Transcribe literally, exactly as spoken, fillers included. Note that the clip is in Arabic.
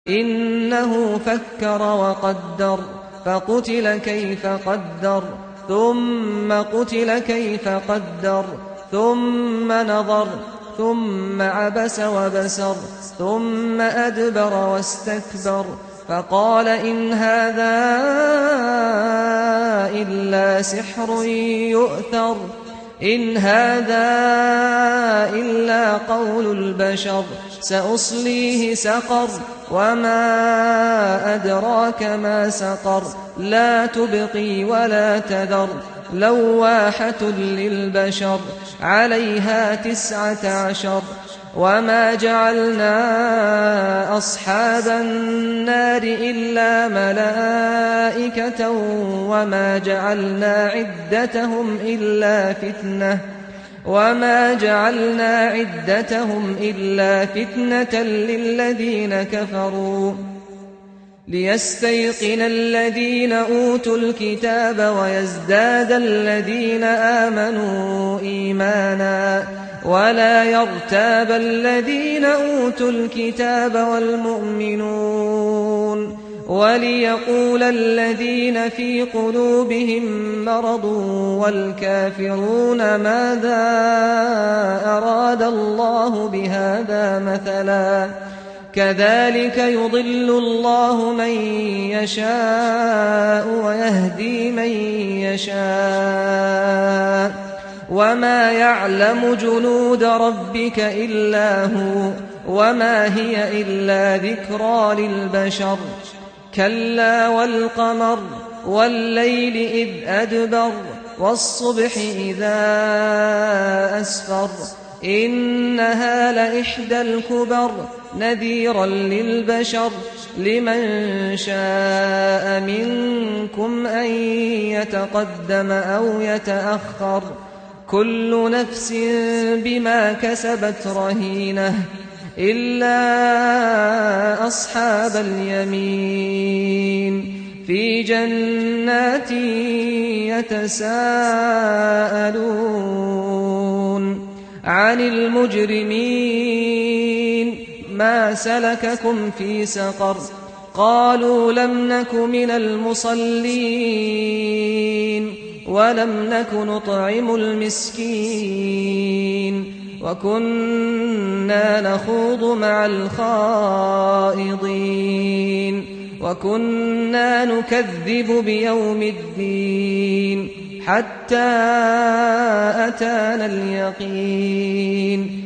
إنه فكر وقدر فقتل كيف قدر ثم قتل كيف قدر ثم نظر ثم عبس وبسر ثم أدبر واستكبر فقال إن هذا إلا سحر يؤثر إن هذا إلا قول البشر سأصليه سقر وما أدراك ما سقر لا تبقي ولا تذر لواحة للبشر عليها تسعة عشر وما جعلنا أصحاب النار إلا ملائكة وما جعلنا عدتهم إلا فتنة وما جعلنا عدتهم إلا فتنة للذين كفروا ليستيقن الذين أوتوا الكتاب ويزداد الذين آمنوا إيمانا ولا يرتاب الذين أوتوا الكتاب والمؤمنون وليقول الذين في قلوبهم مرض والكافرون ماذا أراد الله بهذا مثلا كذلك يضل الله من يشاء ويهدي من يشاء وما يعلم جنود ربك إلا هو وما هي إلا ذكرى للبشر كلا والقمر والليل إذ أدبر والصبح إذا أسفر إنها لإحدى الكبر نذيرا للبشر لمن شاء منكم أن يتقدم أو يتأخر كل نفس بما كسبت رهينة إلا أصحاب اليمين في جنات يتساءلون عن المجرمين ما سلككم في سقر قالوا لم نك من المصلين ولم نك نطعم المسكين وكنا نخوض مع الخائضين وكنا نكذب بيوم الدين حتى أتانا اليقين